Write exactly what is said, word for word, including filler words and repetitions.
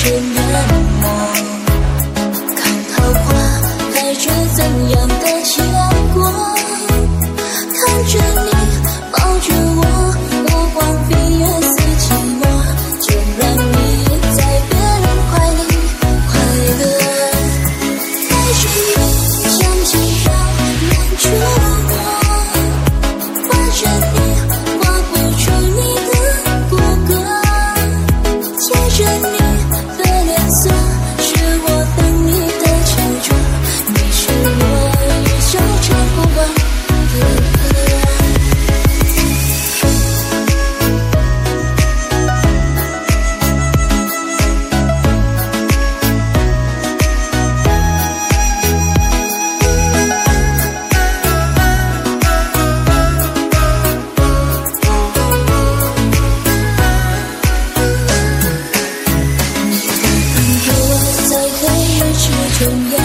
渐淹没。看桃花开着怎样的结果，看着你抱着我，我荒废月色寂寞，就让你在别人怀里快乐。带着你向前绕，拦住我，画着你画不出你的骨骼，贴着你的脸色，是我等你的执着，你是我一生唱不完的歌。在黑夜之中